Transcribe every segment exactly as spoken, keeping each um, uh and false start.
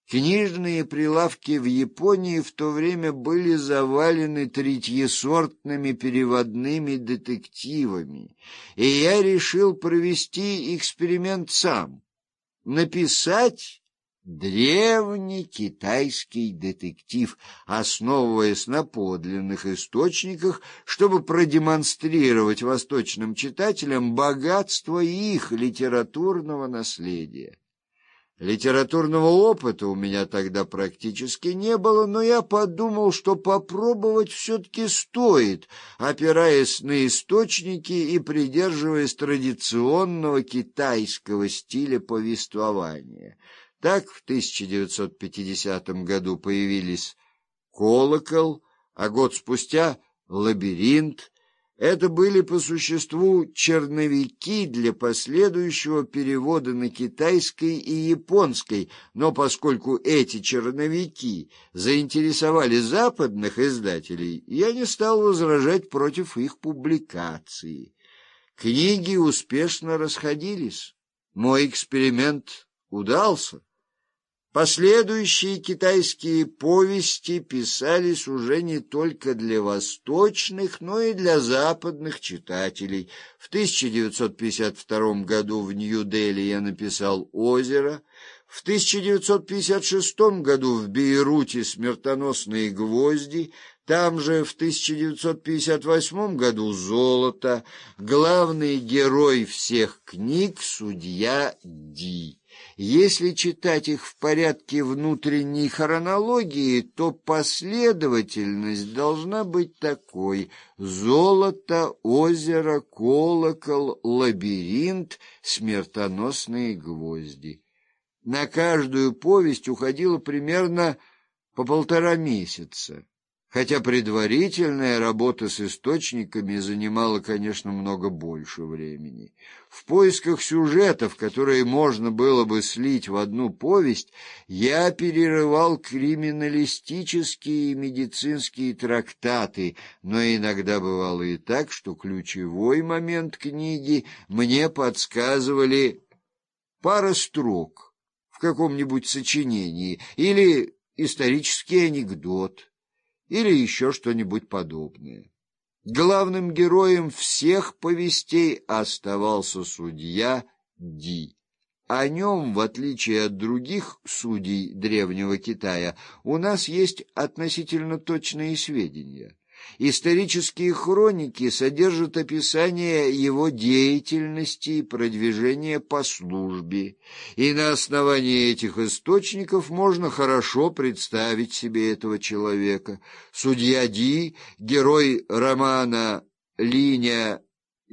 Книжные прилавки в Японии в то время были завалены третьесортными переводными детективами, и я решил провести эксперимент сам, написать древний китайский детектив, основываясь на подлинных источниках, чтобы продемонстрировать восточным читателям богатство их литературного наследия. Литературного опыта у меня тогда практически не было, но я подумал, что попробовать все-таки стоит, опираясь на источники и придерживаясь традиционного китайского стиля повествования. Так в тысяча девятьсот пятидесятом году появились «Колокол», а год спустя «Лабиринт». Это были по существу черновики для последующего перевода на китайский и японский, но поскольку эти черновики заинтересовали западных издателей, я не стал возражать против их публикации. Книги успешно расходились. Мой эксперимент удался. Последующие китайские повести писались уже не только для восточных, но и для западных читателей. В тысяча девятьсот пятьдесят втором году в Нью-Дели я написал «Озеро», в тысяча девятьсот пятьдесят шестом году в Бейруте «Смертоносные гвозди», там же в тысяча девятьсот пятьдесят восьмом году «Золото». Главный герой всех книг — судья Ди. Если читать их в порядке внутренней хронологии, то последовательность должна быть такой: «Золото», «Озеро», «Колокол», «Лабиринт», «Смертоносные гвозди». На каждую повесть уходило примерно по полтора месяца, хотя предварительная работа с источниками занимала, конечно, много больше времени. В поисках сюжетов, которые можно было бы слить в одну повесть, я перерывал криминалистические и медицинские трактаты, но иногда бывало и так, что ключевой момент книги мне подсказывали пара строк в каком-нибудь сочинении или исторический анекдот, или еще что-нибудь подобное. Главным героем всех повестей оставался судья Ди. О нем, в отличие от других судей древнего Китая, у нас есть относительно точные сведения. Исторические хроники содержат описание его деятельности и продвижения по службе, и на основании этих источников можно хорошо представить себе этого человека. Судья Ди, герой романа Линя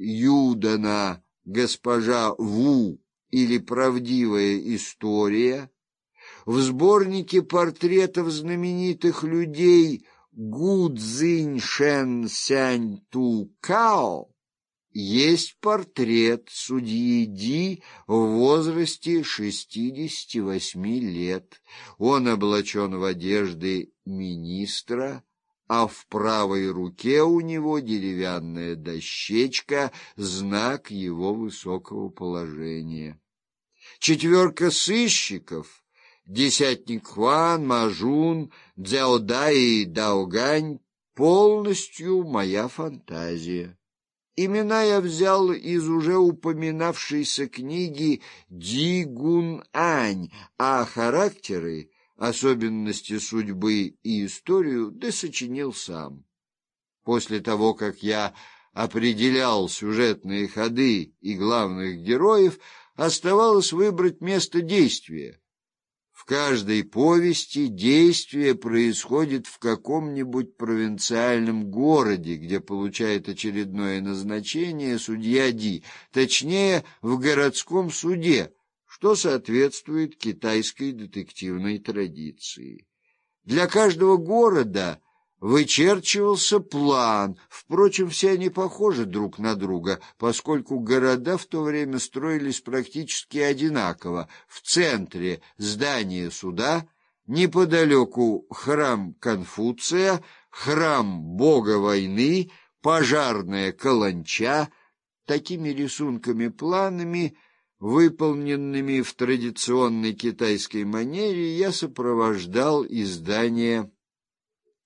Юдана «Госпожа Ву» или «Правдивая история», в сборнике портретов знаменитых людей Гу Цзинь Шэн Сянь Ту Као есть портрет судьи Ди в возрасте шестидесяти восьми лет. Он облачен в одежды министра, а в правой руке у него деревянная дощечка, знак его высокого положения. Четверка сыщиков — десятник Хуан, Мажун, Цзяодай и Даогань — полностью моя фантазия. Имена я взял из уже упоминавшейся книги Ди Гун Ань, а характеры, особенности судьбы и историю досочинил сам. После того, как я определял сюжетные ходы и главных героев, оставалось выбрать место действия. В каждой повести действие происходит в каком-нибудь провинциальном городе, где получает очередное назначение судья Ди, точнее, в городском суде, что соответствует китайской детективной традиции. Для каждого города вычерчивался план, впрочем, все они похожи друг на друга, поскольку города в то время строились практически одинаково. В центре здание суда, неподалеку храм Конфуция, храм бога войны, пожарная каланча. Такими рисунками-планами выполненными в традиционной китайской манере, я сопровождал издание